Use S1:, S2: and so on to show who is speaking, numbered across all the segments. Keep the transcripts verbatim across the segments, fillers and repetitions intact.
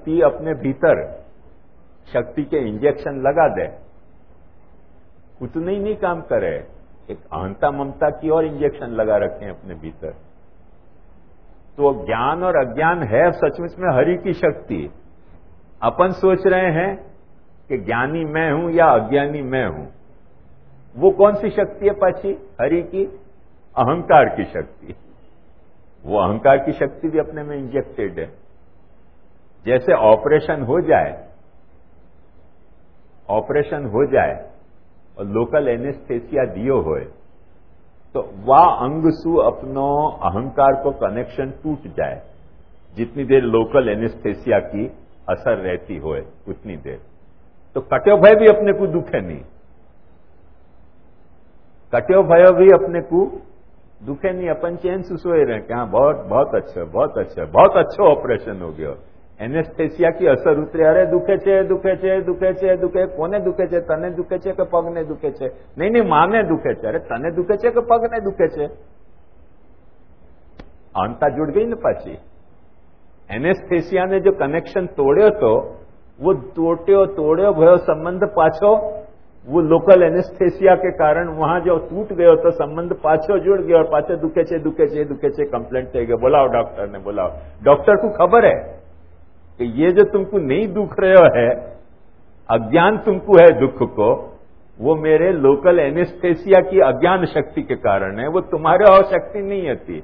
S1: शक्ति अपने भीतर शक्ति के इंजेक्शन लगा दे, उतने ही नहीं काम करे, एक अहंता ममता की और इंजेक्शन लगा रखे हैं अपने भीतर। तो ज्ञान और अज्ञान है सचमुच में हरि की शक्ति। अपन सोच रहे हैं कि ज्ञानी मैं हूं या अज्ञानी मैं हूं। वो कौन सी शक्ति है पाची? हरि की अहंकार की शक्ति। वो अहंकार की शक्ति भी अपने में इंजेक्टेड है। जैसे ऑपरेशन हो जाए, ऑपरेशन हो जाए और लोकल एनेस्थेसिया दियो होए तो वह अंग सु अपनो अहंकार को कनेक्शन टूट जाए, जितनी देर लोकल एनेस्थेसिया की असर रहती होए उतनी देर। तो कट्यो भय भी अपने को दुखे नहीं, कट्यो भय भी अपने को दुखे नहीं। अपन चैन से सोए रहे कि हाँ बहुत बहुत अच्छा बहुत अच्छा बहुत अच्छा ऑपरेशन हो गया, एनेस्थेसिया की असर उतरे, अरे दुखे छे दुखे छे दुखे छे दुखे, कोने दुखे छे? तने दुखे छे के पगने दुखे छे? नहीं नहीं माने दुखे छे। अरे तने दुखे छे के पगने दुखे छे? अहंता जुड़ गई ना पाची। एनेस्थेसिया ने जो कनेक्शन तोड़्यो तो वो तोड़्यो तोड़्यो भयो संबंध पाछो, वो लोकल एनेस्थेसिया के कारण वहां जो टूट गयो तो संबंध पाछो जुड़ गयो और पाछे दुखे छे दुखे छे दुखे छे कंप्लेंट થઈ गयो। बुलाओ डॉक्टर ने, बुलाओ। डॉक्टर को खबर है कि ये जो तुमको नहीं दुख रहे है, अज्ञान तुमको है दुख को, वो मेरे लोकल एनेस्थेसिया की अज्ञान शक्ति के कारण है, वो तुम्हारे और शक्ति नहीं होती।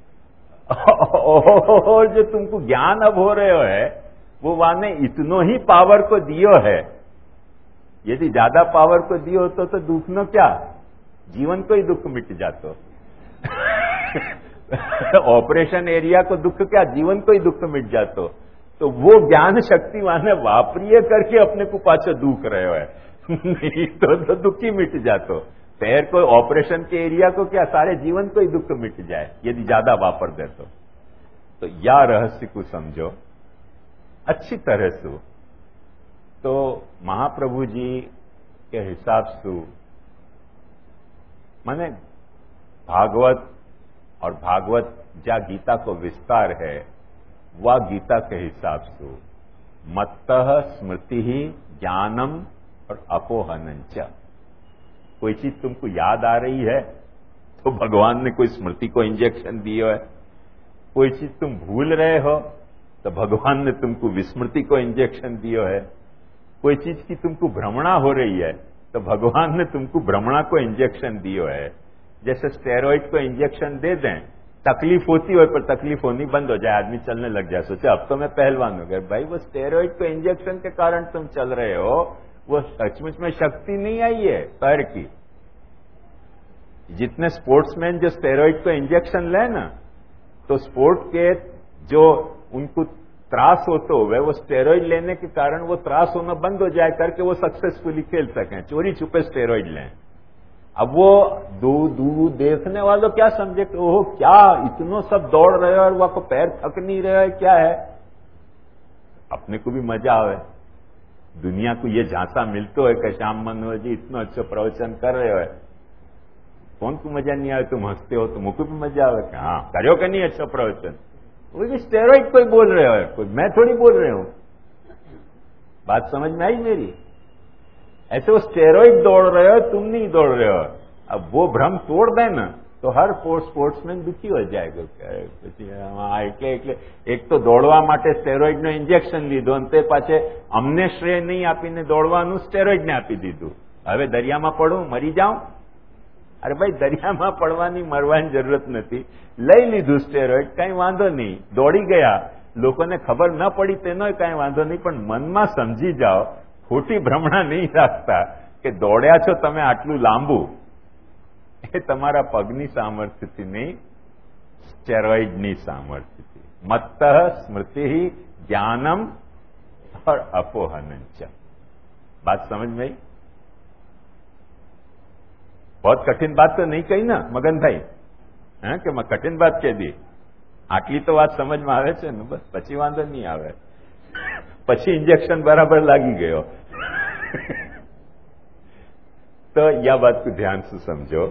S1: और जो तुमको ज्ञान अब हो रहे है वो वाने इतनो ही पावर को दियो है। यदि ज्यादा पावर को दियो होतो तो दुख नो क्या, जीवन को ही दुख मिट जातो। ऑपरेशन एरिया को दुख क्या, जीवन को ही दुख मिट जातो। तो वो ज्ञान शक्ति वाने वापरिए करके अपने को पाछो दुख रहे है। नहीं तो, तो दुख ही मिट जातो। पैर को ऑपरेशन के एरिया को क्या, सारे जीवन को ही दुख मिट जाए यदि ज्यादा वापर दे तो। तो या रहस्य को समझो अच्छी तरह से। तो महाप्रभु जी के हिसाब से माने भागवत और भागवत जा गीता को विस्तार है, वह गीता के हिसाब से मत्तः स्मृति ही ज्ञानम और अपोहनंच। कोई चीज तुमको याद आ रही है तो भगवान ने कोई स्मृति को इंजेक्शन दिया है। कोई चीज तुम भूल रहे हो तो भगवान ने तुमको विस्मृति को इंजेक्शन दिया है। कोई चीज की तुमको भ्रमणा हो रही है तो भगवान ने तुमको भ्रमणा को इंजेक्शन दिया है। जैसे स्टेरॉइड को इंजेक्शन दे दें, तकलीफ होती हो पर तकलीफ होनी बंद हो जाए, आदमी चलने लग जाए, सोचे अब तो मैं पहलवान हो गया। भाई वो स्टेरॉइड को इंजेक्शन के कारण तुम चल रहे हो, वो सचमुच में शक्ति नहीं आई है पैर की। जितने स्पोर्ट्समैन जो स्टेरॉइड को इंजेक्शन ले ना, तो स्पोर्ट के जो उनको त्रास होते हुए वो स्टेरॉइड लेने के कारण वो त्रास होना बंद हो जाए करके वो सक्सेसफुली खेल सकें, चोरी छुपे स्टेरॉइड लें। अब वो दू दू देखने वालों क्या समझे कि ओह क्या इतनो सब दौड़ रहे हो और वहां को पैर थक नहीं रहे है, क्या है। अपने को भी मजा आवे, दुनिया को ये झांसा मिलतो है कि श्याम मनोहर जी इतना अच्छा प्रवचन कर रहे हो, कौन को मजा नहीं आवे, तुम हंसते हो तो मुझको भी मजा आवे कि हाँ करो कि नहीं अच्छा प्रवचन। वो भी स्टेरॉइड कोई बोल रहे हो, कोई मैं थोड़ी बोल रहे हूं। बात समझ में आई मेरी? ऐसे वो स्टेरॉइड दौड़ रहे हो, तुम नहीं दौड़ रहे हो। अब वो भ्रम तोड़ दे ना तो हर स्पोर्ट्समैन दुखी हो जाएगा। એટલે એટલે એક તો દોડવા માટે સ્ટેરોઇડનો ઇન્જેક્શન લીધો અને તે પાછે અમને શ્રેય નહીં આપીને દોડવાનું સ્ટેરોઇડને આપી દીધું। હવે દરિયામાં પડું મરી જાઉં? અરે ભાઈ દરિયામાં પડવાની મરવાની જરૂરત નથી, લઈ લીધું સ્ટેરોઇડ, કઈ વાંધો નહીં, દોડી ગયા, લોકોને ખબર ન પડી તેનો કઈ વાંધો નહીં, પણ મનમાં સમજી જાઓ, ખોટી ભ્રમણા નહીં રાખતા કે દોડ્યા છો તમે આટલું લાંબુ, એ તમારા પગની સામર્થ્યથી નહીં, સ્ટેરોઇડની સામર્થ્યથી। મત્તઃ સ્મૃતિ જ્ઞાનમ और अपोहनंच। बात समझ में आई? बहुत कठिन बात तो नहीं कही ना मगन भाई, है कि मैं कठिन बात कह दी? आटली तो बात समझ में आवे छे ने, बस पछी वांधो नहीं आवे, पछी इंजेक्शन बराबर लागी गयो। तो यह बात को ध्यान से समझो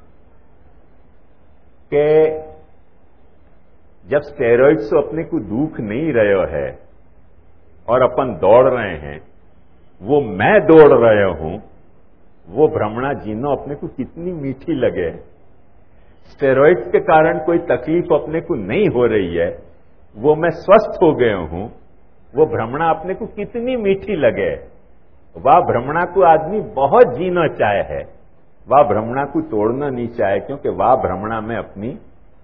S1: कि जब स्टेरॉइड से अपने को दुख नहीं रहो है और अपन दौड़ रहे हैं, वो मैं दौड़ रहे हूं, वो भ्रमणा जीना अपने को कितनी मीठी लगे। स्टेरॉइड्स के कारण कोई तकलीफ अपने को नहीं हो रही है, वो मैं स्वस्थ हो गया हूं, वो भ्रमणा अपने को कितनी मीठी लगे। वह भ्रमणा को आदमी बहुत जीना चाहे है, वह भ्रमणा को तोड़ना नहीं चाहे, क्योंकि वह भ्रमणा में अपनी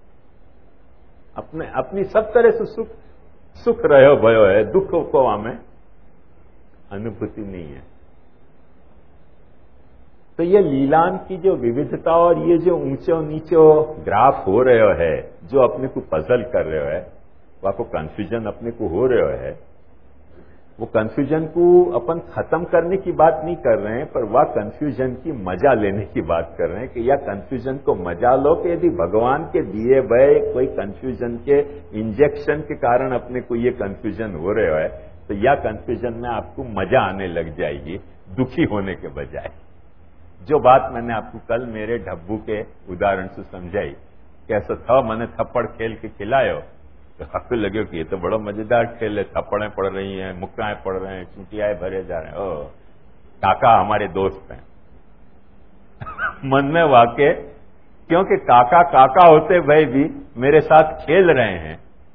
S1: अपने अपनी सब तरह से सुख सुख रहो भयो है, दुख को हमें अनुभूति नहीं है। तो ये लीलान की जो विविधता और ये जो ऊंचो नीचो ग्राफ हो रहे है, जो अपने को पजल कर रहे है, वह को कंफ्यूजन अपने को हो रहे है, वो कंफ्यूजन को अपन खत्म करने की बात नहीं कर रहे हैं, पर वह कंफ्यूजन की मजा लेने की बात कर रहे हैं कि यह कंफ्यूजन को मजा लो कि यदि भगवान के दिए गए कोई कंफ्यूजन के इंजेक्शन के कारण अपने को ये कंफ्यूजन हो रहे है, तो यह कंफ्यूजन में आपको मजा आने लग जाएगी, दुखी होने के बजाय। जो बात मैंने आपको कल मेरे ढब्बू के उदाहरण से समझाई, कैसा था, मैंने थप्पड़ खेल के खिलायो तो आपको लगे कि ये तो बड़ा मजेदार खेल है, थप्पड़ें पड़ रही हैं, मुक्काएं पड़ रहे हैं, चुटियाए भरे जा रहे हैं, ओ काका हमारे दोस्त हैं। मन में वाकई, क्योंकि काका काका होते भाई भी मेरे साथ खेल रहे हैं,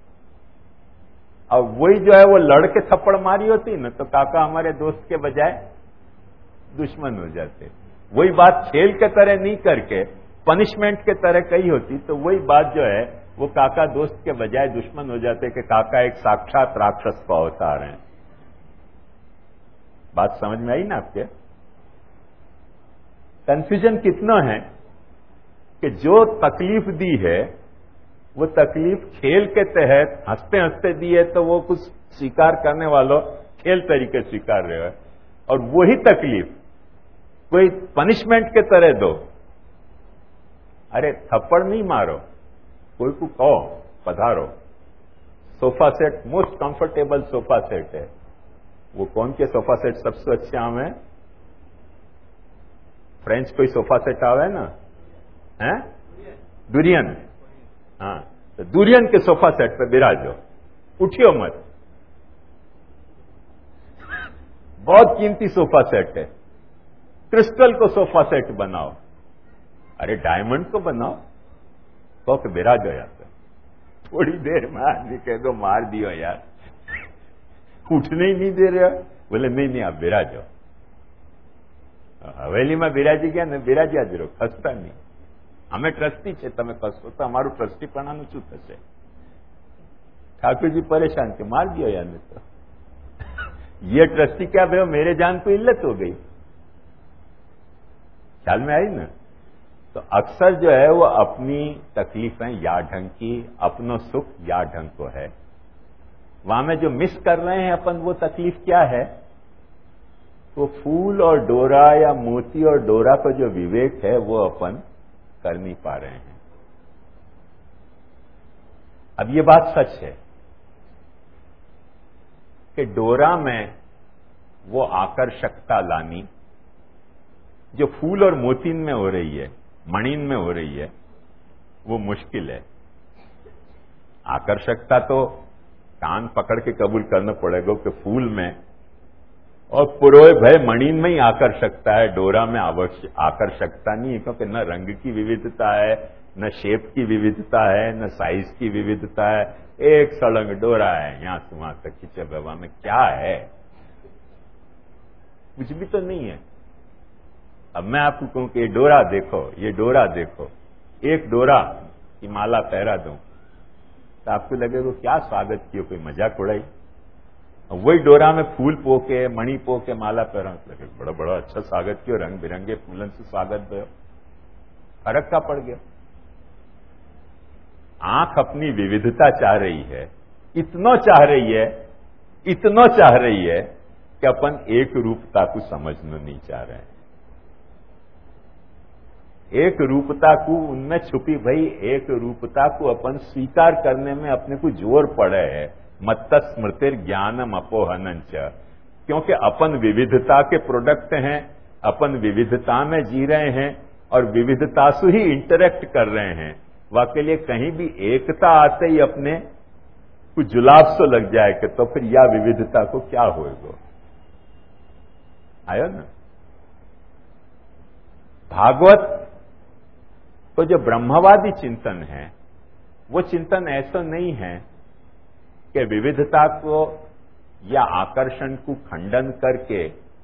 S1: अब वही जो है वो लड़के थप्पड़ मारी होती ना, तो काका हमारे दोस्त के बजाय दुश्मन हो जाते। वही बात खेल के तरह नहीं करके पनिशमेंट के तरह कही होती, तो वही बात जो है वो काका दोस्त के बजाय दुश्मन हो जाते कि काका एक साक्षात राक्षस का अवतार हैं। बात समझ में आई ना आपके? कंफ्यूजन कितना है कि जो तकलीफ दी है वो तकलीफ खेल के तहत हंसते हंसते दी है, तो वो कुछ स्वीकार करने वालों खेल तरीके स्वीकार रहे हो, और वही तकलीफ कोई पनिशमेंट के तरह दो, अरे थप्पड़ नहीं मारो, कोई को कहो पधारो, sofa set most comfortable sofa set है, वो कौन के सोफा सेट सबसे अच्छे आम है? फ्रेंच कोई सोफा सेट आवे ना, हैं दुरियन, हाँ, तो दुरियन के सोफा सेट पे बिराजो, उठियो मत। बहुत कीमती सोफा सेट है, क्रिस्टल को सोफा सेट बनाओ, अरे डायमंड को बनाओ, तो कि बिराजो यार, थोड़ी देर में आदमी कह दो मार दियो यार, उठने ही नहीं दे रहे हो, बोले नहीं नहीं आप बिराजो। हवेली में बिराजी ગયા ને બિરાજ્યા જ રહો, ખસતા નહીં, અમે ટ્રસ્ટી છે, તમે ખસો તો અમારું ટ્રસ્ટીપણાનું શું થશે? ઠાकुर जी परेशान थे, मार दियो यार ने, तो ये ट्रस्टी क्या भाई मेरे जान को इल्लत हो गई, ख्याल में आई ना? तो अक्सर जो है वो अपनी तकलीफें या ढंग की, अपनो सुख या ढंग को है, वहां में जो मिस कर रहे हैं अपन, वो तकलीफ क्या है? वो फूल और डोरा या मोती और डोरा का जो विवेक है वो अपन कर नहीं पा रहे हैं। अब ये बात सच है कि डोरा में वो आकर्षकता लानी जो फूल और मोतीन में हो रही है, मणिन में हो रही है, वो मुश्किल है। आकर्षकता तो कान पकड़ के कबूल करना पड़ेगा कि फूल में और पुरोय भय मणिन में ही आकर्षकता है, डोरा में आकर्षकता नहीं है, क्योंकि न रंग की विविधता है, न शेप की विविधता है, न साइज की विविधता है, एक सड़ंग डोरा है, यहां से वहां तक खींचे बाबा में क्या है? कुछ भी तो नहीं है। अब मैं आपको कहूं कि ये डोरा देखो, ये डोरा देखो, एक डोरा की माला पहरा दूं तो आपको लगेगा क्या स्वागत किया, कोई मजाक उड़ाई? वही डोरा में फूल पोके, मणि पोके, माला पहरा, लगे बड़ा बड़ा अच्छा स्वागत किया, रंग बिरंगे फूलन से स्वागत दो, फर्क का पड़ गया। आंख अपनी विविधता चाह रही है, इतना चाह रही है, इतना चाह रही है कि अपन एक रूपता को समझना नहीं चाह रहे हैं। एक रूपता को उनमें छुपी भई एक रूपता को अपन स्वीकार करने में अपने को जोर पड़े है। मत्त स्मृतिर ज्ञानम अपोहनंच, क्योंकि अपन विविधता के प्रोडक्ट हैं, अपन विविधता में जी रहे हैं और विविधता से ही इंटरेक्ट कर रहे हैं। वाकई लिए कहीं भी एकता आते ही अपने कुछ जुलाब सो लग जाए कि तो फिर या विविधता को क्या होएगा। आयो ना। भागवत तो जो ब्रह्मवादी चिंतन है वो चिंतन ऐसा नहीं है कि विविधता को या आकर्षण को खंडन करके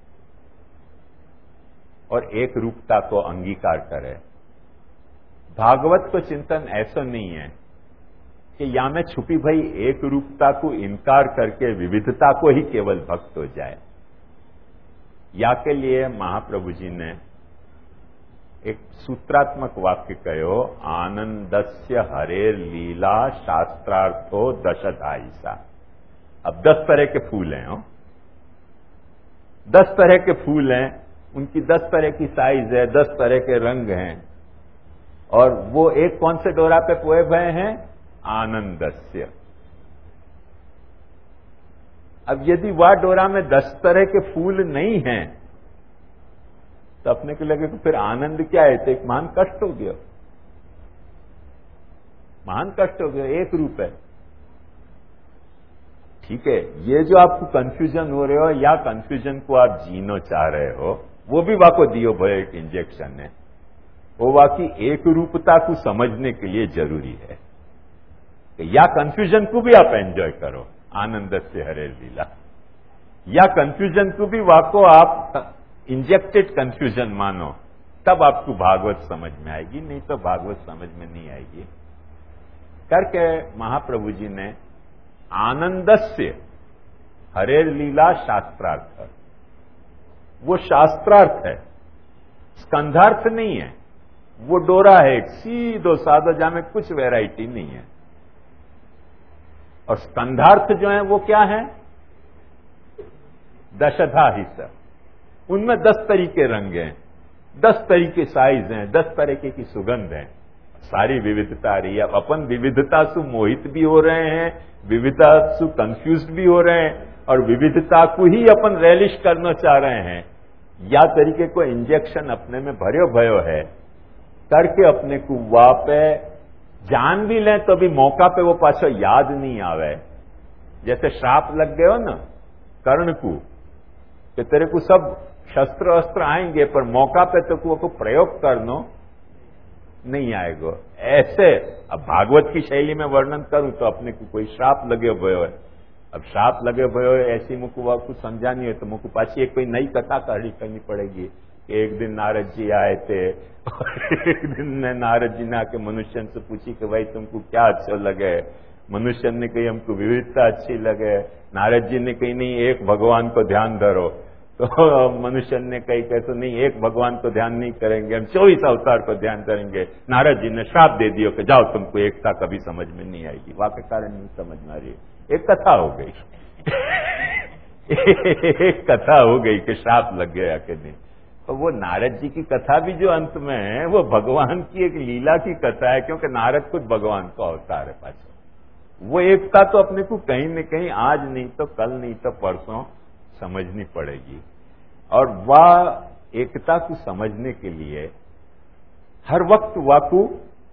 S1: और एक रूपता को अंगीकार करे। भागवत को चिंतन ऐसा नहीं है कि या में छुपी भई एक रूपता को इनकार करके विविधता को ही केवल भक्त हो जाए। या के लिए महाप्रभु जी ने एक सूत्रात्मक वाक्य कहो, आनंदस्य हरेर लीला शास्त्रार्थो दशधाईसा। अब दस तरह के फूल हैं, हो दस तरह के फूल हैं, उनकी दस तरह की साइज है, दस तरह के रंग हैं, और वो एक कौन से डोरा पे पोए भय हैं? आनंदस्य। अब यदि वह डोरा में दस तरह के फूल नहीं हैं तो अपने को लगे कि फिर आनंद क्या है? तो एक महान कष्ट हो गया, महान कष्ट हो गया, एक रूप है। ठीक है, ये जो आपको कंफ्यूजन हो रहे हो या कंफ्यूजन को आप जीनो चाह रहे हो, वो भी वाको दियो भय एक इंजेक्शन है। वो वाकई एक रूपता को समझने के लिए जरूरी है कि या कंफ्यूजन को भी आप एंजॉय करो, आनंद से हरे लीला, या कंफ्यूजन को भी वाको आप इंजेक्टेड कंफ्यूजन मानो, तब आपको भागवत समझ में आएगी, नहीं तो भागवत समझ में नहीं आएगी। करके महाप्रभु जी ने आनंदस्य हरेर लीला शास्त्रार्थ, वो शास्त्रार्थ है, स्कंधार्थ नहीं है। वो डोरा है एक सीधो साधो, जामे कुछ वैरायटी नहीं है। और स्कंधार्थ जो है वो क्या है? दशधा हिस्सा, उनमें दस तरीके रंग हैं, दस तरीके साइज हैं, दस तरीके की सुगंध है, सारी विविधता आ रही है। अब अपन विविधता से मोहित भी हो रहे हैं, विविधता से कंफ्यूज भी हो रहे हैं, और विविधता को ही अपन रेलिश करना चाह रहे हैं, या तरीके को इंजेक्शन अपने में भर्यो भयो है करके अपने को वहां पे जान भी लें तो भी मौका पे वो पाछो याद नहीं आवे। जैसे श्राप लग गए हो ना कर्ण को, कि तेरे को सब शस्त्र अस्त्र आएंगे पर मौका पे तो को, को प्रयोग करनो नहीं आएगा। ऐसे अब भागवत की शैली में वर्णन करूं तो अपने को कोई श्राप लगे भयो है। अब श्राप लगे भयो है ऐसी मुझको कुछ समझानी है तो मुझको पाछी एक कोई नई कथा कहानी करनी पड़ेगी कि एक दिन नारद जी आए थे और एक दिन ने नारद जी ने आके मनुष्य से पूछी कि भाई तुमको क्या अच्छा लगे? मनुष्य ने कही हमको विविधता अच्छी लगे। नारद जी ने कही नहीं, एक भगवान को ध्यान धरो। तो मनुष्य ने कही कहते नहीं, एक भगवान को ध्यान नहीं करेंगे, हम चौबीस अवतार को ध्यान करेंगे। नारद जी ने श्राप दे दियो कि जाओ तुमको एकता कभी समझ में नहीं आएगी। वाके कारण नहीं समझ में आ रही, एक कथा हो गई एक कथा हो गई कि श्राप लग गया कि नहीं। तो वो नारद जी की कथा भी जो अंत में है वो भगवान की एक लीला की कथा है, क्योंकि नारद खुद भगवान का अवतार है पाछा। वो एकता तो अपने को कहीं न कहीं आज नहीं तो कल नहीं तो परसों समझनी पड़ेगी। और वह एकता को समझने के लिए हर वक्त वाकु,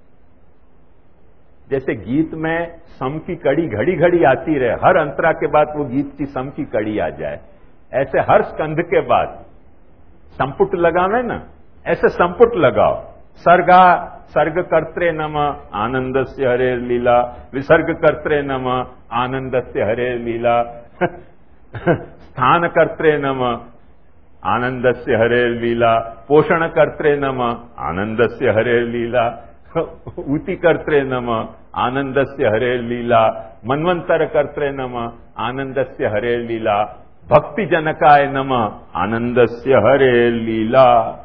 S1: जैसे गीत में सम की कड़ी घड़ी घड़ी आती रहे, हर अंतरा के बाद वो गीत की सम की कड़ी आ जाए, ऐसे हर स्कंध के बाद संपुट लगावे ना, ऐसे संपुट लगाओ। सर्गा सर्ग कर्त्रे नमः आनंदस्य हरे लीला, विसर्ग कर्त्रे नमः आनंदस्य हरे लीला, स्थान कर्त्रे नमः आनंदस्य हरे लीला, पोषण कर्त्रे नमः आनंदस्य हरे लीला, ऊति कर्त्रे नमः आनंदस्य हरे लीला, मन्वंतर कर्त्रे नमः आनंदस्य हरे लीला, भक्ति जनकाय नमः आनंदस्य हरे लीला।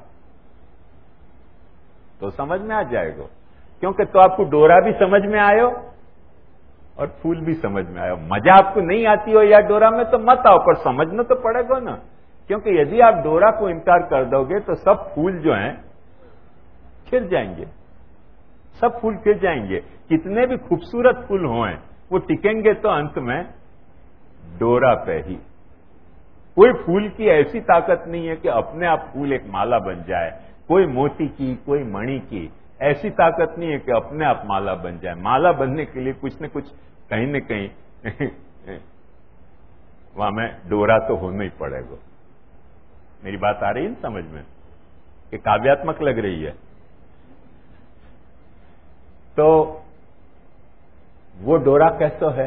S1: तो समझ में आ जाएगा, क्योंकि तो आपको डोरा भी समझ में आयो और फूल भी समझ में आयो। मजा आपको नहीं आती हो या डोरा में तो मत आओ, पर समझना तो पड़ेगा ना। क्योंकि यदि आप डोरा को इनकार कर दोगे तो सब फूल जो हैं खिल जाएंगे, सब फूल खिल जाएंगे। कितने भी खूबसूरत फूल हों वो टिकेंगे तो अंत में डोरा पे ही। कोई फूल की ऐसी ताकत नहीं है कि अपने आप फूल एक माला बन जाए, कोई मोती की कोई मणि की ऐसी ताकत नहीं है कि अपने आप माला बन जाए। माला बनने के लिए कुछ न कुछ कहीं न कहीं वहां में डोरा तो होना ही पड़ेगा। मेरी बात आ रही है ना समझ में, कि काव्यात्मक लग रही है। तो वो डोरा कैसो है?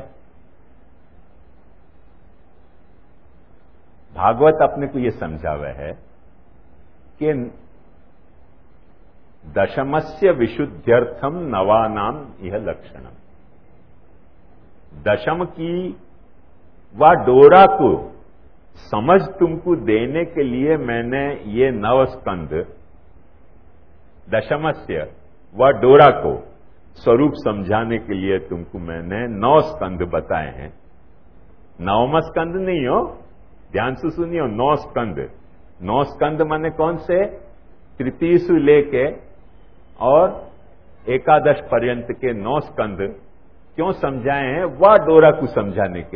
S1: भागवत अपने को ये समझावे है कि दशमस्य विशुद्ध्यर्थम नवानाम यह लक्षणम। दशम की व डोरा को समझ तुमको देने के लिए मैंने ये नव स्कंद, दशमस्य व डोरा को स्वरूप समझाने के लिए तुमको मैंने नौ स्कंद बताए हैं। नवम स्कंद नहीं हो, ध्यान से सुनियो, नौ स्कंद। नौ स्कंद माने कौन से? तृतीय से लेके और एकादश पर्यंत के नौ स्कंद क्यों समझाए हैं? वह डोरा को समझाने के